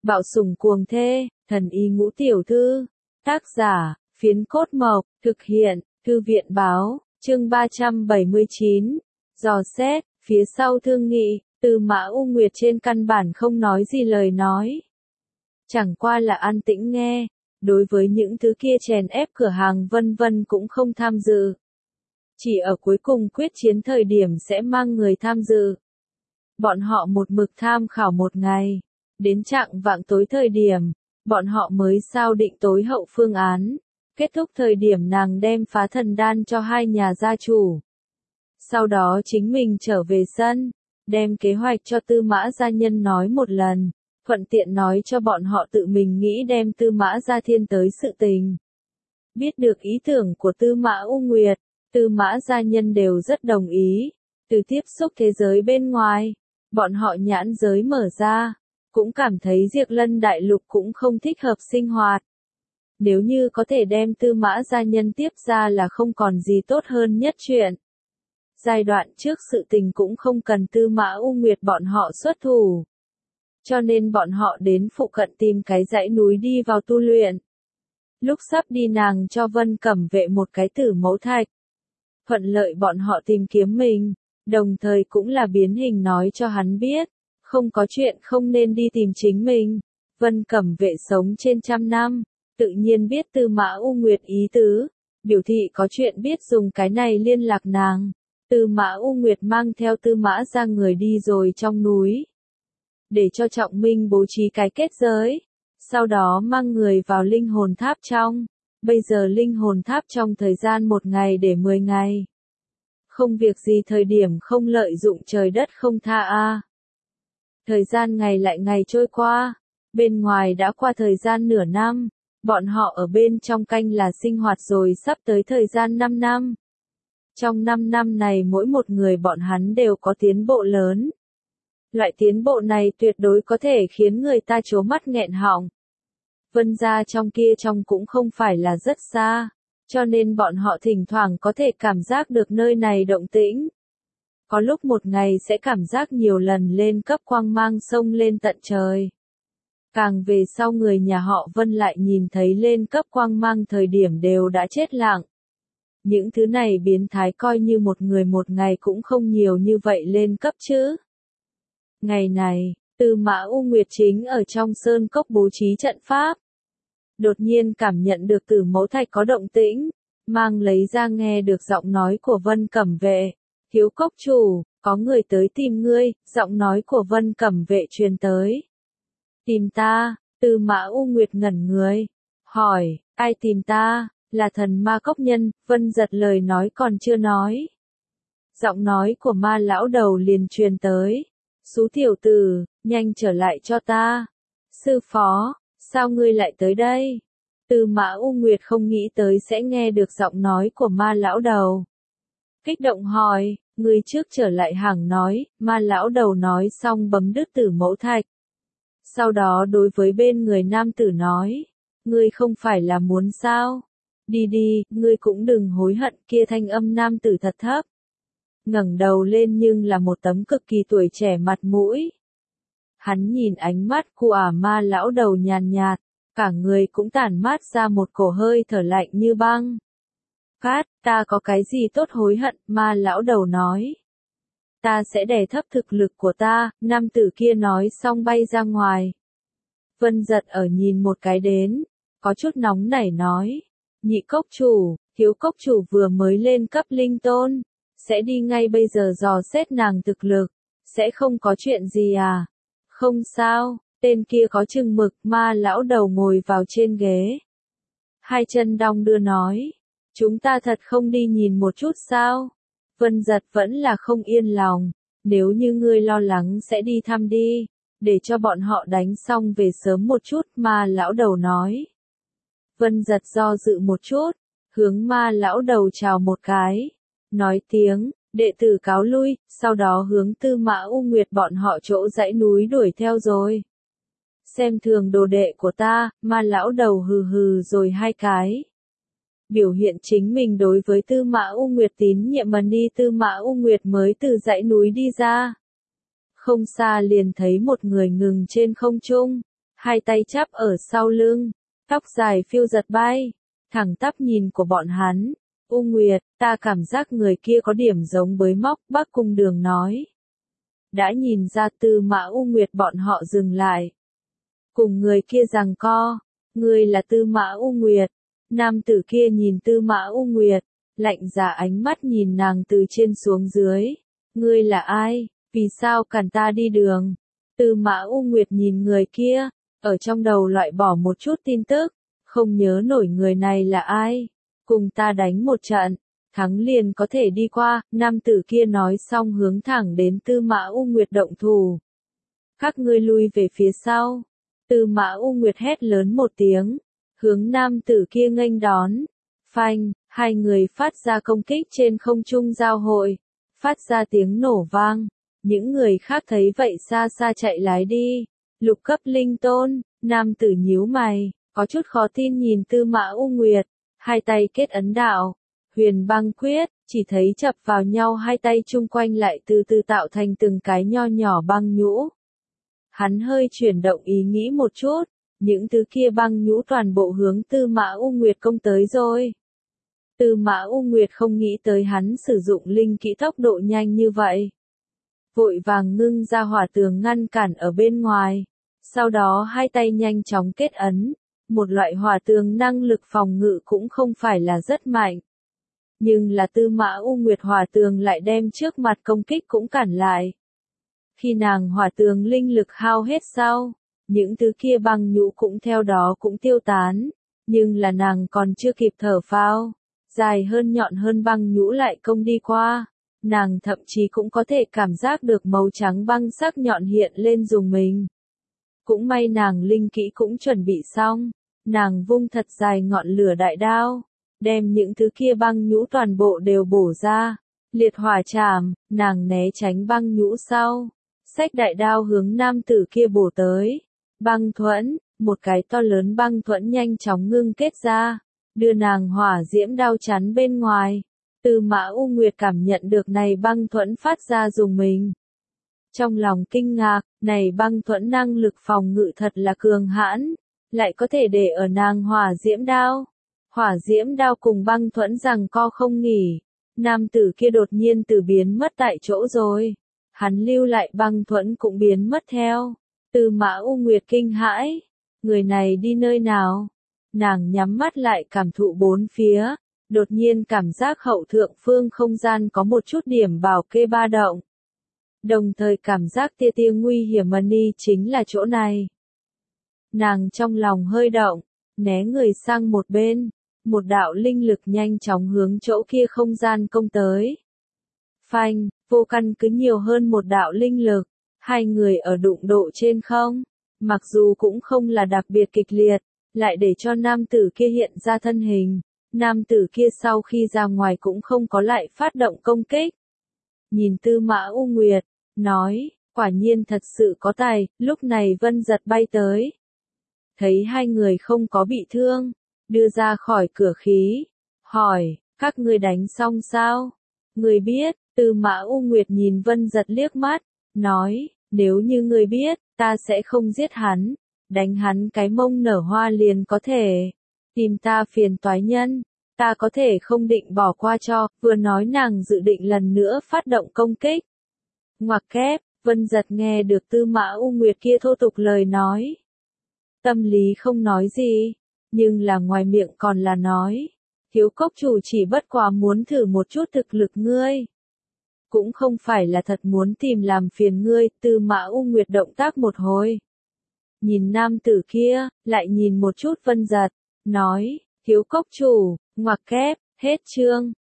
Bạo sủng cuồng thê, thần y ngũ tiểu thư. Tác giả, Phiến Cốt Mộc, thực hiện, Thư viện báo, chương 379. Dò xét, phía sau thương nghị, Tư Mã U Nguyệt trên căn bản không nói gì lời nói. Chẳng qua là an tĩnh nghe, đối với những thứ kia chèn ép cửa hàng vân vân cũng không tham dự. Chỉ ở cuối cùng quyết chiến thời điểm sẽ mang người tham dự. Bọn họ một mực tham khảo một ngày, đến chạng vạng tối thời điểm, bọn họ mới sao định tối hậu phương án. Kết thúc thời điểm nàng đem phá thần đan cho hai nhà gia chủ. Sau đó chính mình trở về sân, đem kế hoạch cho Tư Mã gia nhân nói một lần, thuận tiện nói cho bọn họ tự mình nghĩ đem Tư Mã gia thiên tới sự tình. Biết được ý tưởng của Tư Mã U Nguyệt, Tư Mã gia nhân đều rất đồng ý. Từ tiếp xúc thế giới bên ngoài, bọn họ nhãn giới mở ra, cũng cảm thấy Diệp Lân Đại Lục cũng không thích hợp sinh hoạt. Nếu như có thể đem Tư Mã gia nhân tiếp ra là không còn gì tốt hơn nhất chuyện. Giai đoạn trước sự tình cũng không cần Tư Mã U Nguyệt bọn họ xuất thủ. Cho nên bọn họ đến phụ cận tìm cái dãy núi đi vào tu luyện. Lúc sắp đi nàng cho Vân Cẩm Vệ một cái tử mẫu thạch. Thuận lợi bọn họ tìm kiếm mình, đồng thời cũng là biến hình nói cho hắn biết, không có chuyện không nên đi tìm chính mình. Vân Cẩm Vệ sống trên 100 năm, tự nhiên biết Tư Mã U Nguyệt ý tứ, biểu thị có chuyện biết dùng cái này liên lạc nàng. Tư Mã U Nguyệt mang theo Tư Mã ra người đi rồi trong núi, để cho Trọng Minh bố trí cái kết giới, sau đó mang người vào linh hồn tháp trong. Bây giờ linh hồn tháp trong thời gian 1 ngày để 10 ngày. Không việc gì thời điểm không lợi dụng trời đất không tha a. Thời gian ngày lại ngày trôi qua, bên ngoài đã qua thời gian nửa năm, bọn họ ở bên trong canh là sinh hoạt rồi sắp tới thời gian 5 năm. Trong 5 năm này mỗi một người bọn hắn đều có tiến bộ lớn. Loại tiến bộ này tuyệt đối có thể khiến người ta trố mắt nghẹn họng. Vân gia trong kia trong cũng không phải là rất xa, cho nên bọn họ thỉnh thoảng có thể cảm giác được nơi này động tĩnh. Có lúc một ngày sẽ cảm giác nhiều lần lên cấp quang mang sông lên tận trời. Càng về sau người nhà họ Vân lại nhìn thấy lên cấp quang mang thời điểm đều đã chết lặng. Những thứ này biến thái coi như một người một ngày cũng không nhiều như vậy lên cấp chứ. Ngày này, Tư Mã U Nguyệt chính ở trong sơn cốc bố trí trận pháp. Đột nhiên cảm nhận được tử mẫu thạch có động tĩnh, mang lấy ra nghe được giọng nói của Vân Cẩm Vệ. Thiếu cốc chủ, có người tới tìm ngươi, giọng nói của Vân Cẩm Vệ truyền tới. Tìm ta, Tư Mã U Nguyệt ngẩn người, hỏi, ai tìm ta, là thần ma cốc nhân. Vân giật lời nói còn chưa nói. Giọng nói của ma lão đầu liền truyền tới. Xú tiểu tử, nhanh trở lại cho ta. Sư phó, sao ngươi lại tới đây? Tư Mã U Nguyệt không nghĩ tới sẽ nghe được giọng nói của ma lão đầu. Kích động hỏi, ngươi trước trở lại hàng nói, ma lão đầu nói xong bấm đứt tử mẫu thạch. Sau đó đối với bên người nam tử nói, ngươi không phải là muốn sao? Đi đi, ngươi cũng đừng hối hận. Kia thanh âm nam tử thật thấp. Ngẩng đầu lên nhưng là một tấm cực kỳ tuổi trẻ mặt mũi. Hắn nhìn ánh mắt của ma lão đầu nhàn nhạt, cả người cũng tản mát ra một cổ hơi thở lạnh như băng. Cát, ta có cái gì tốt hối hận, ma lão đầu nói. Ta sẽ đè thấp thực lực của ta, nam tử kia nói xong bay ra ngoài. Vân giật ở nhìn một cái đến, có chút nóng nảy nói. Nhị cốc chủ, thiếu cốc chủ vừa mới lên cấp linh tôn, sẽ đi ngay bây giờ dò xét nàng thực lực, sẽ không có chuyện gì à? Không sao, tên kia có chừng mực. Ma lão đầu ngồi vào trên ghế. Hai chân đong đưa nói, chúng ta thật không đi nhìn một chút sao? Vân giật vẫn là không yên lòng, nếu như ngươi lo lắng sẽ đi thăm đi, để cho bọn họ đánh xong về sớm một chút. Ma lão đầu nói. Vân giật do dự một chút, hướng ma lão đầu chào một cái, nói tiếng, đệ tử cáo lui, sau đó hướng Tư Mã U Nguyệt bọn họ chỗ dãy núi đuổi theo rồi. Xem thường đồ đệ của ta, ma lão đầu hừ hừ rồi hai cái. Biểu hiện chính mình đối với Tư Mã U Nguyệt tín nhiệm mà đi. Tư Mã U Nguyệt mới từ dãy núi đi ra. Không xa liền thấy một người ngừng trên không trung, hai tay chắp ở sau lưng, tóc dài phiêu giật bay, thẳng tắp nhìn của bọn hắn. U Nguyệt, ta cảm giác người kia có điểm giống với Móc Bắc Cung Đường nói. Đã nhìn ra Tư Mã U Nguyệt bọn họ dừng lại. Cùng người kia giằng co, ngươi là Tư Mã U Nguyệt. Nam tử kia nhìn Tư Mã U Nguyệt, lạnh giá ánh mắt nhìn nàng từ trên xuống dưới. Ngươi là ai, vì sao cản ta đi đường? Tư Mã U Nguyệt nhìn người kia, ở trong đầu loại bỏ một chút tin tức, không nhớ nổi người này là ai. Cùng ta đánh một trận, thắng liền có thể đi qua, nam tử kia nói xong hướng thẳng đến Tư Mã U Nguyệt động thủ. Các ngươi lui về phía sau. Tư Mã U Nguyệt hét lớn một tiếng, hướng nam tử kia nghênh đón. Phanh, hai người phát ra công kích trên không trung giao hội, phát ra tiếng nổ vang. Những người khác thấy vậy xa xa chạy lái đi. Lục cấp linh tôn, nam tử nhíu mày, có chút khó tin nhìn Tư Mã U Nguyệt, hai tay kết ấn đạo, huyền băng quyết, chỉ thấy chập vào nhau hai tay chung quanh lại từ từ tạo thành từng cái nho nhỏ băng nhũ. Hắn hơi chuyển động ý nghĩ một chút, những thứ kia băng nhũ toàn bộ hướng Tư Mã U Nguyệt công tới rồi. Tư Mã U Nguyệt không nghĩ tới hắn sử dụng linh kỹ tốc độ nhanh như vậy. Vội vàng ngưng ra hỏa tường ngăn cản ở bên ngoài, sau đó hai tay nhanh chóng kết ấn, một loại hỏa tường năng lực phòng ngự cũng không phải là rất mạnh. Nhưng là Tư Mã U Nguyệt hỏa tường lại đem trước mặt công kích cũng cản lại. Khi nàng hỏa tường linh lực hao hết sau, những thứ kia băng nhũ cũng theo đó cũng tiêu tán, nhưng là nàng còn chưa kịp thở phào, dài hơn nhọn hơn băng nhũ lại công đi qua. Nàng thậm chí cũng có thể cảm giác được màu trắng băng sắc nhọn hiện lên dùng mình. Cũng may nàng linh kỹ cũng chuẩn bị xong, nàng vung thật dài ngọn lửa đại đao, đem những thứ kia băng nhũ toàn bộ đều bổ ra, liệt hỏa chảm, nàng né tránh băng nhũ sau, xách đại đao hướng nam tử kia bổ tới. Băng thuẫn, một cái to lớn băng thuẫn nhanh chóng ngưng kết ra, đưa nàng hỏa diễm đao chắn bên ngoài. Tư Mã U Nguyệt cảm nhận được này băng thuẫn phát ra dùng mình. Trong lòng kinh ngạc, này băng thuẫn năng lực phòng ngự thật là cường hãn, lại có thể để ở nàng hỏa diễm đao. Hỏa diễm đao cùng băng thuẫn rằng co không nghỉ, nam tử kia đột nhiên từ biến mất tại chỗ rồi. Hắn lưu lại băng thuẫn cũng biến mất theo. Tư Mã U Nguyệt kinh hãi, người này đi nơi nào? Nàng nhắm mắt lại cảm thụ bốn phía. Đột nhiên cảm giác hậu thượng phương không gian có một chút điểm bảo kê ba động. Đồng thời cảm giác tia tia nguy hiểm ni chính là chỗ này. Nàng trong lòng hơi động, né người sang một bên, một đạo linh lực nhanh chóng hướng chỗ kia không gian công tới. Phanh, vô căn cứ nhiều hơn một đạo linh lực, hai người ở đụng độ trên không, mặc dù cũng không là đặc biệt kịch liệt, lại để cho nam tử kia hiện ra thân hình. Nam tử kia sau khi ra ngoài cũng không có lại phát động công kích. Nhìn Tư Mã U Nguyệt, nói, quả nhiên thật sự có tài, lúc này Vân Giật bay tới. Thấy hai người không có bị thương, đưa ra khỏi cửa khí, hỏi, các ngươi đánh xong sao? Ngươi biết, Tư Mã U Nguyệt nhìn Vân Giật liếc mắt, nói, nếu như ngươi biết, ta sẽ không giết hắn, đánh hắn cái mông nở hoa liền có thể. Tìm ta phiền toái nhân, ta có thể không định bỏ qua cho, vừa nói nàng dự định lần nữa phát động công kích. Ngoặc kép, Vân Giật nghe được Tư Mã U Nguyệt kia thô tục lời nói. Tâm lý không nói gì, nhưng là ngoài miệng còn là nói. Thiếu cốc chủ chỉ bất quá muốn thử một chút thực lực ngươi. Cũng không phải là thật muốn tìm làm phiền ngươi, Tư Mã U Nguyệt động tác một hồi. Nhìn nam tử kia, lại nhìn một chút Vân Giật, nói, thiếu cốc chủ, ngoặc kép, hết chương.